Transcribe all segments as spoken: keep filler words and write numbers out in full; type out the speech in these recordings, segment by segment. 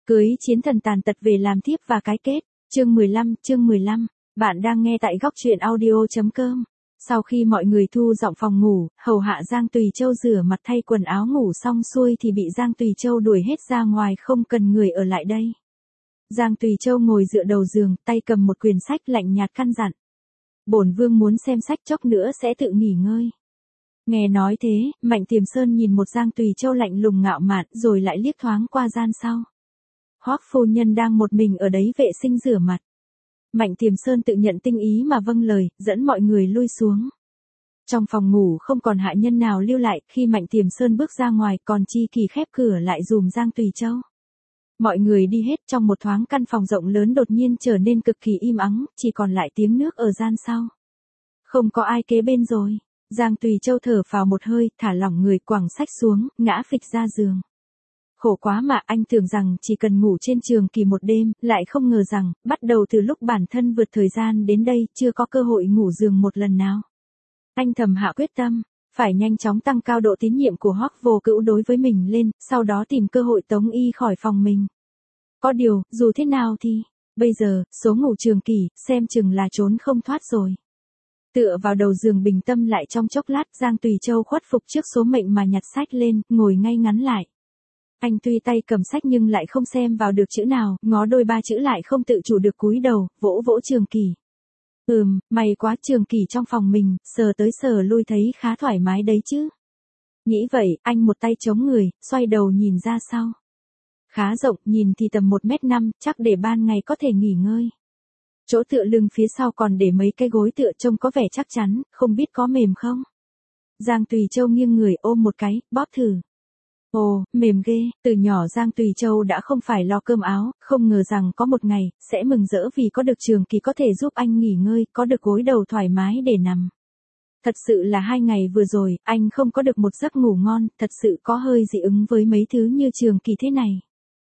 Cưới chiến thần tàn tật về làm thiếp và cái kết. Chương mười lăm, chương mười lăm. Bạn đang nghe tại góc truyện audio chấm com. Sau khi mọi người thu dọn phòng ngủ, hầu hạ Giang Tùy Châu rửa mặt thay quần áo ngủ xong xuôi thì bị Giang Tùy Châu đuổi hết ra ngoài, không cần người ở lại đây. Giang Tùy Châu ngồi dựa đầu giường, tay cầm một quyển sách, lạnh nhạt căn dặn. Bổn vương muốn xem sách, chốc nữa sẽ tự nghỉ ngơi. Nghe nói thế, Mạnh Tiềm Sơn nhìn một Giang Tùy Châu lạnh lùng ngạo mạn, rồi lại liếc thoáng qua gian sau. Hoắc phu nhân đang một mình ở đấy vệ sinh rửa mặt. Mạnh Tiềm Sơn tự nhận tinh ý mà vâng lời, dẫn mọi người lui xuống. Trong phòng ngủ không còn hạ nhân nào lưu lại, khi Mạnh Tiềm Sơn bước ra ngoài, còn Chi Kỳ khép cửa lại dùm Giang Tùy Châu. Mọi người đi hết, trong một thoáng căn phòng rộng lớn đột nhiên trở nên cực kỳ im ắng, chỉ còn lại tiếng nước ở gian sau. Không có ai kế bên rồi. Giang Tùy Châu thở phào một hơi, thả lỏng người, quẳng sách xuống, ngã phịch ra giường. Khổ quá mà, anh tưởng rằng chỉ cần ngủ trên trường kỳ một đêm, lại không ngờ rằng, bắt đầu từ lúc bản thân vượt thời gian đến đây, chưa có cơ hội ngủ giường một lần nào. Anh thầm hạ quyết tâm, phải nhanh chóng tăng cao độ tín nhiệm của Hoắc Vô Cữu đối với mình lên, sau đó tìm cơ hội tống y khỏi phòng mình. Có điều, dù thế nào thì, bây giờ, số ngủ trường kỳ, xem chừng là trốn không thoát rồi. Tựa vào đầu giường bình tâm lại trong chốc lát, Giang Tùy Châu khuất phục trước số mệnh mà nhặt sách lên, ngồi ngay ngắn lại. Anh tuy tay cầm sách nhưng lại không xem vào được chữ nào, ngó đôi ba chữ lại không tự chủ được cúi đầu, vỗ vỗ trường kỳ. Ừm, may quá, trường kỳ trong phòng mình, sờ tới sờ lui thấy khá thoải mái đấy chứ. Nghĩ vậy, anh một tay chống người, xoay đầu nhìn ra sau. Khá rộng, nhìn thì tầm một mét năm, chắc để ban ngày có thể nghỉ ngơi. Chỗ tựa lưng phía sau còn để mấy cái gối tựa, trông có vẻ chắc chắn, không biết có mềm không. Giang Tùy Châu nghiêng người ôm một cái, bóp thử. Ồ, mềm ghê. Từ nhỏ Giang Tùy Châu đã không phải lo cơm áo, không ngờ rằng có một ngày, sẽ mừng rỡ vì có được trường kỳ có thể giúp anh nghỉ ngơi, có được gối đầu thoải mái để nằm. Thật sự là hai ngày vừa rồi, anh không có được một giấc ngủ ngon, thật sự có hơi dị ứng với mấy thứ như trường kỳ thế này.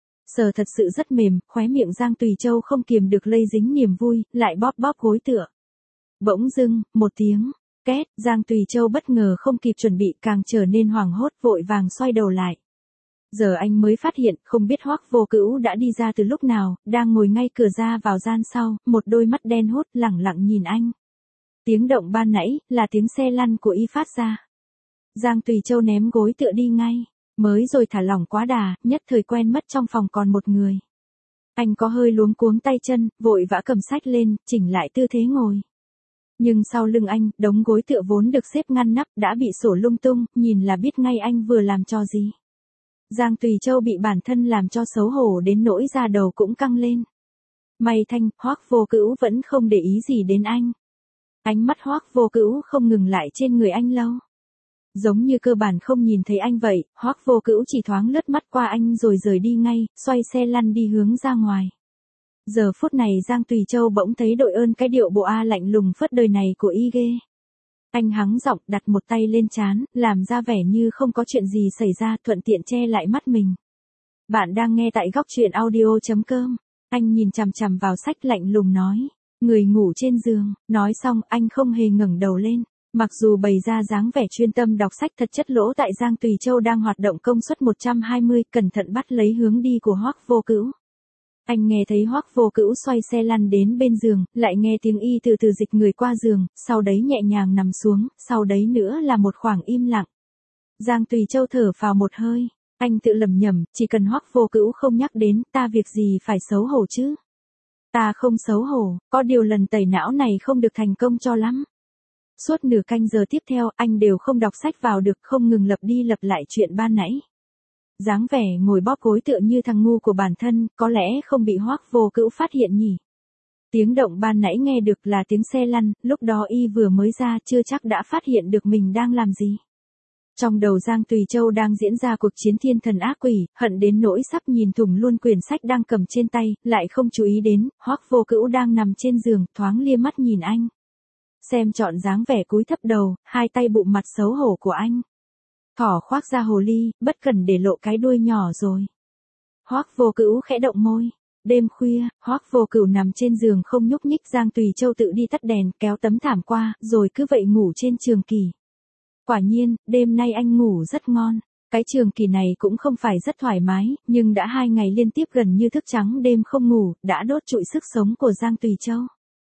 Sờ thật sự rất mềm, khóe miệng Giang Tùy Châu không kiềm được lây dính niềm vui, lại bóp bóp gối tựa. Bỗng dưng, một tiếng, két, Giang Tùy Châu bất ngờ không kịp chuẩn bị, càng trở nên hoảng hốt, vội vàng xoay đầu lại. Giờ anh mới phát hiện, không biết Hoắc Vô Cữu đã đi ra từ lúc nào, đang ngồi ngay cửa ra vào gian sau, một đôi mắt đen hốt lẳng lặng nhìn anh. Tiếng động ban nãy, là tiếng xe lăn của y phát ra. Giang Tùy Châu ném gối tựa đi ngay. Mới rồi thả lỏng quá đà, nhất thời quên mất trong phòng còn một người. Anh có hơi luống cuống tay chân, vội vã cầm sách lên, chỉnh lại tư thế ngồi. Nhưng sau lưng anh, đống gối tựa vốn được xếp ngăn nắp, đã bị xổ lung tung, nhìn là biết ngay anh vừa làm cho gì. Giang Tùy Châu bị bản thân làm cho xấu hổ đến nỗi da đầu cũng căng lên. May thanh, Hoắc Vô Cữu vẫn không để ý gì đến anh. Ánh mắt Hoắc Vô Cữu không ngừng lại trên người anh lâu. Giống như cơ bản không nhìn thấy anh vậy, Hoắc Vô Cữu chỉ thoáng lướt mắt qua anh rồi rời đi ngay, xoay xe lăn đi hướng ra ngoài. Giờ phút này Giang Tùy Châu bỗng thấy đội ơn cái điệu bộ a lạnh lùng phớt đời này của y ghê. Anh hắng giọng, đặt một tay lên trán, làm ra vẻ như không có chuyện gì xảy ra, thuận tiện che lại mắt mình. Bạn đang nghe tại góc truyện audio chấm com. Anh nhìn chằm chằm vào sách, lạnh lùng nói. Người ngủ trên giường. Nói xong, anh không hề ngẩng đầu lên. Mặc dù bày ra dáng vẻ chuyên tâm đọc sách, thật chất lỗ tại Giang Tùy Châu đang hoạt động công suất một trăm hai mươi, cẩn thận bắt lấy hướng đi của Hoắc Vô Cữu. Anh nghe thấy Hoắc Vô Cữu xoay xe lăn đến bên giường, lại nghe tiếng y từ từ dịch người qua giường, sau đấy nhẹ nhàng nằm xuống, sau đấy nữa là một khoảng im lặng. Giang Tùy Châu thở phào một hơi, anh tự lẩm nhẩm, chỉ cần Hoắc Vô Cữu không nhắc đến, ta việc gì phải xấu hổ chứ? Ta không xấu hổ, có điều lần tẩy não này không được thành công cho lắm. Suốt nửa canh giờ tiếp theo, anh đều không đọc sách vào được, không ngừng lặp đi lặp lại chuyện ban nãy. Dáng vẻ ngồi bóp gối tựa như thằng ngu của bản thân, có lẽ không bị Hoắc Vô Cữu phát hiện nhỉ. Tiếng động ban nãy nghe được là tiếng xe lăn, lúc đó y vừa mới ra, chưa chắc đã phát hiện được mình đang làm gì. Trong đầu Giang Tùy Châu đang diễn ra cuộc chiến thiên thần ác quỷ, hận đến nỗi sắp nhìn thủng luôn quyển sách đang cầm trên tay, lại không chú ý đến, Hoắc Vô Cữu đang nằm trên giường, thoáng lia mắt nhìn anh. Xem trọn dáng vẻ cúi thấp đầu, hai tay bụng mặt xấu hổ của anh. Thỏ khoác ra hồ ly, bất cần để lộ cái đuôi nhỏ rồi. Hoắc Vô Cữu khẽ động môi. Đêm khuya, Hoắc Vô Cữu nằm trên giường không nhúc nhích, Giang Tùy Châu tự đi tắt đèn, kéo tấm thảm qua, rồi cứ vậy ngủ trên trường kỳ. Quả nhiên, đêm nay anh ngủ rất ngon. Cái trường kỳ này cũng không phải rất thoải mái, nhưng đã hai ngày liên tiếp gần như thức trắng đêm không ngủ, đã đốt trụi sức sống của Giang Tùy Châu.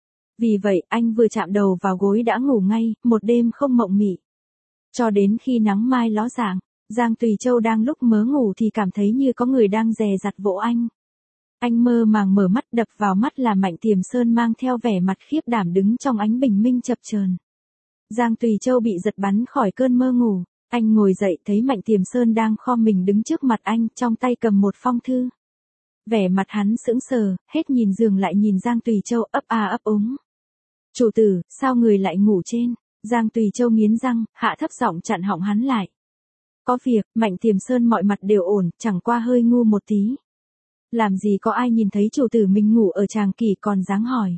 Vì vậy, anh vừa chạm đầu vào gối đã ngủ ngay, một đêm không mộng mị. Cho đến khi nắng mai ló dạng, Giang Tùy Châu đang lúc mớ ngủ thì cảm thấy như có người đang dè dặt vỗ anh. Anh mơ màng mở mắt, đập vào mắt là Mạnh Tiềm Sơn mang theo vẻ mặt khiếp đảm đứng trong ánh bình minh chập chờn. Giang Tùy Châu bị giật bắn khỏi cơn mơ ngủ, anh ngồi dậy thấy Mạnh Tiềm Sơn đang khom mình đứng trước mặt anh, trong tay cầm một phong thư. Vẻ mặt hắn sững sờ, hết nhìn giường lại nhìn Giang Tùy Châu, ấp a ấp úng. Chủ tử, sao người lại ngủ trên? Giang Tùy Châu nghiến răng, hạ thấp giọng chặn họng hắn lại. Có việc, Mạnh Tiềm Sơn mọi mặt đều ổn, chẳng qua hơi ngu một tí. Làm gì có ai nhìn thấy chủ tử mình ngủ ở tràng kỳ còn dáng hỏi.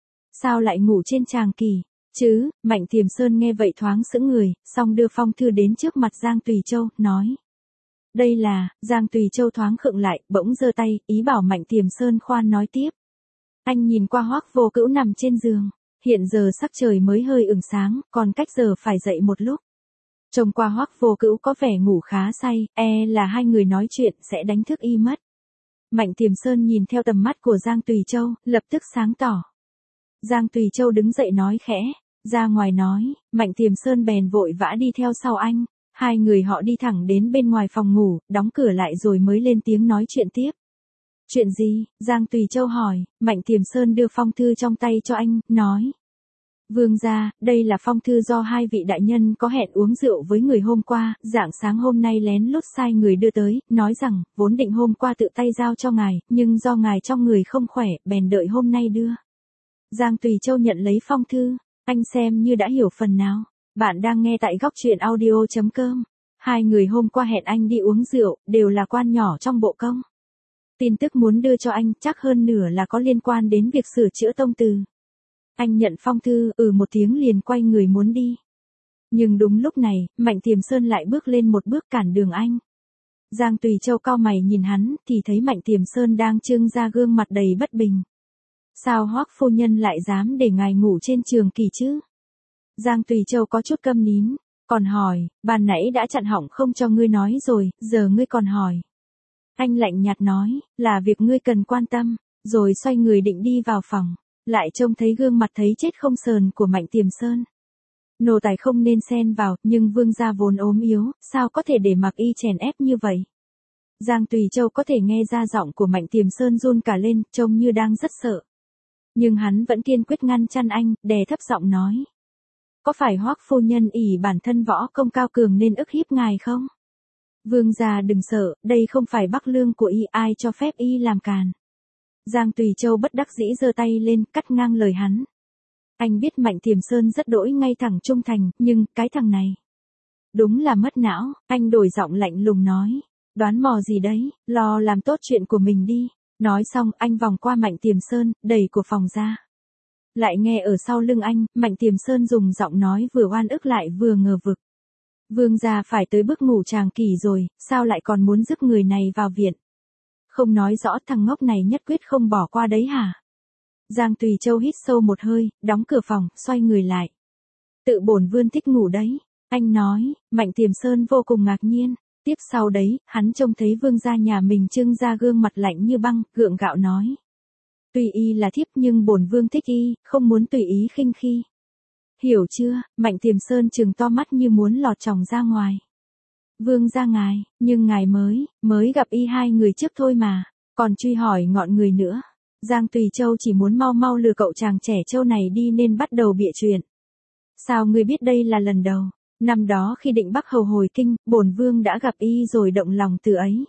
Sao lại ngủ trên tràng kỳ? Chứ, Mạnh Tiềm Sơn nghe vậy thoáng sững người, xong đưa phong thư đến trước mặt Giang Tùy Châu, nói. Đây là, Giang Tùy Châu thoáng khựng lại, bỗng giơ tay, ý bảo Mạnh Tiềm Sơn khoan nói tiếp. Anh nhìn qua Hoắc Vô Cữu nằm trên giường, hiện giờ sắc trời mới hơi ửng sáng, còn cách giờ phải dậy một lúc. Trông qua Hoắc Vô Cữu có vẻ ngủ khá say, e là hai người nói chuyện sẽ đánh thức y mất. Mạnh Tiềm Sơn nhìn theo tầm mắt của Giang Tùy Châu, lập tức sáng tỏ. Giang Tùy Châu đứng dậy nói khẽ, ra ngoài nói, Mạnh Tiềm Sơn bèn vội vã đi theo sau anh, hai người họ đi thẳng đến bên ngoài phòng ngủ, đóng cửa lại rồi mới lên tiếng nói chuyện tiếp. Chuyện gì? Giang Tùy Châu hỏi, Mạnh Tiềm Sơn đưa phong thư trong tay cho anh, nói. Vương gia, đây là phong thư do hai vị đại nhân có hẹn uống rượu với người hôm qua, rạng sáng hôm nay lén lút sai người đưa tới, nói rằng, vốn định hôm qua tự tay giao cho ngài, nhưng do ngài trong người không khỏe, bèn đợi hôm nay đưa. Giang Tùy Châu nhận lấy phong thư, anh xem như đã hiểu phần nào. Bạn đang nghe tại góc truyện audio chấm com. Hai người hôm qua hẹn anh đi uống rượu, đều là quan nhỏ trong bộ công. Tin tức muốn đưa cho anh chắc hơn nửa là có liên quan đến việc sửa chữa tông từ. Anh nhận phong thư, ừ một tiếng liền quay người muốn đi. Nhưng đúng lúc này, Mạnh Tiềm Sơn lại bước lên một bước cản đường anh. Giang Tùy Châu cau mày nhìn hắn, thì thấy Mạnh Tiềm Sơn đang trưng ra gương mặt đầy bất bình. Sao Hoắc phu nhân lại dám để ngài ngủ trên trường kỳ chứ? Giang Tùy Châu có chút câm nín, còn hỏi, ban nãy đã chặn họng không cho ngươi nói rồi, giờ ngươi còn hỏi. Anh lạnh nhạt nói, là việc ngươi cần quan tâm, rồi xoay người định đi vào phòng, lại trông thấy gương mặt thấy chết không sờn của Mạnh Tiềm Sơn. Nô tài không nên xen vào, nhưng vương gia vốn ốm yếu, sao có thể để mặc y chèn ép như vậy? Giang Tùy Châu có thể nghe ra giọng của Mạnh Tiềm Sơn run cả lên, trông như đang rất sợ. Nhưng hắn vẫn kiên quyết ngăn chặn anh, đè thấp giọng nói. Có phải Hoắc phu nhân ỷ bản thân võ công cao cường nên ức hiếp ngài không? Vương gia đừng sợ, đây không phải Bắc Lương của y, ai cho phép y làm càn. Giang Tùy Châu bất đắc dĩ giơ tay lên, cắt ngang lời hắn. Anh biết Mạnh Tiềm Sơn rất đỗi ngay thẳng trung thành, nhưng cái thằng này. Đúng là mất não, anh đổi giọng lạnh lùng nói. Đoán mò gì đấy, lo làm tốt chuyện của mình đi. Nói xong, anh vòng qua Mạnh Tiềm Sơn, đẩy của phòng ra. Lại nghe ở sau lưng anh, Mạnh Tiềm Sơn dùng giọng nói vừa oan ức lại vừa ngờ vực. Vương gia phải tới bước ngủ tràng kỳ rồi, sao lại còn muốn rước người này vào viện? Không nói rõ thằng ngốc này nhất quyết không bỏ qua đấy hả? Giang Tùy Châu hít sâu một hơi, đóng cửa phòng, xoay người lại. Tự bổn vương thích ngủ đấy, anh nói. Mạnh Tiềm Sơn vô cùng ngạc nhiên. Tiếp sau đấy, hắn trông thấy vương gia nhà mình trưng ra gương mặt lạnh như băng, gượng gạo nói. Tùy y là thiếp nhưng bổn vương thích y, không muốn tùy ý khinh khi. Hiểu chưa? Mạnh Tiềm Sơn trừng to mắt như muốn lọt tròng ra ngoài. Vương gia ngài, nhưng ngài mới, mới gặp y hai người trước thôi mà, còn truy hỏi ngọn người nữa. Giang Tùy Châu chỉ muốn mau mau lừa cậu chàng trẻ trâu này đi nên bắt đầu bịa chuyện. Sao ngươi biết đây là lần đầu? Năm đó khi định Bắc hầu hồi kinh, bổn vương đã gặp y rồi động lòng từ ấy.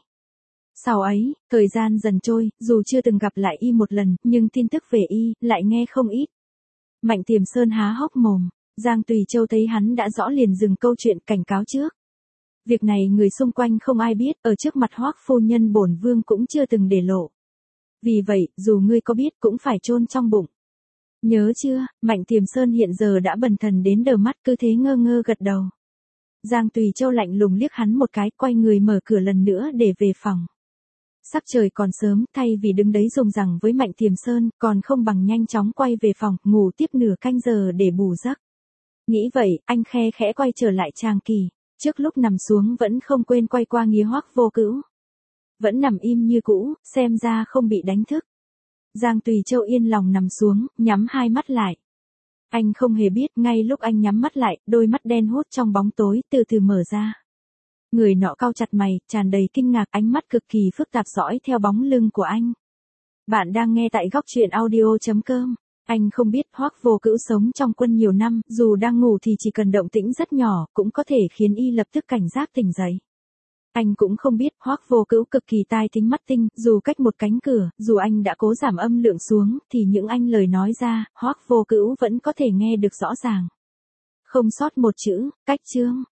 Sau ấy, thời gian dần trôi, dù chưa từng gặp lại y một lần, nhưng tin tức về y, lại nghe không ít. Mạnh Tiềm Sơn há hốc mồm, Giang Tùy Châu thấy hắn đã rõ liền dừng câu chuyện cảnh cáo trước. Việc này người xung quanh không ai biết, ở trước mặt Hoắc phu nhân bổn vương cũng chưa từng để lộ. Vì vậy, dù ngươi có biết cũng phải chôn trong bụng. Nhớ chưa? Mạnh Tiềm Sơn hiện giờ đã bần thần đến đờ mắt, cứ thế ngơ ngơ gật đầu. Giang Tùy Châu lạnh lùng liếc hắn một cái, quay người mở cửa lần nữa để về phòng. Sắc trời còn sớm, thay vì đứng đấy dùng rằng với Mạnh Tiềm Sơn, còn không bằng nhanh chóng quay về phòng, ngủ tiếp nửa canh giờ để bù giấc. Nghĩ vậy, anh khe khẽ quay trở lại tràng kỳ. Trước lúc nằm xuống vẫn không quên quay qua nghía Hoắc Vô Cữu. Vẫn nằm im như cũ, xem ra không bị đánh thức. Giang Tùy Châu yên lòng nằm xuống, nhắm hai mắt lại. Anh không hề biết, ngay lúc anh nhắm mắt lại, đôi mắt đen hút trong bóng tối từ từ mở ra. Người nọ cau chặt mày, tràn đầy kinh ngạc, ánh mắt cực kỳ phức tạp dõi theo bóng lưng của anh. Bạn đang nghe tại góc truyện audio chấm com. Anh không biết Hoắc Vô Cữu sống trong quân nhiều năm, dù đang ngủ thì chỉ cần động tĩnh rất nhỏ, cũng có thể khiến y lập tức cảnh giác tỉnh dậy. Anh cũng không biết Hoắc Vô Cữu cực kỳ tai thính mắt tinh, dù cách một cánh cửa, dù anh đã cố giảm âm lượng xuống, thì những anh lời nói ra, Hoắc Vô Cữu vẫn có thể nghe được rõ ràng. Không sót một chữ, cách chương.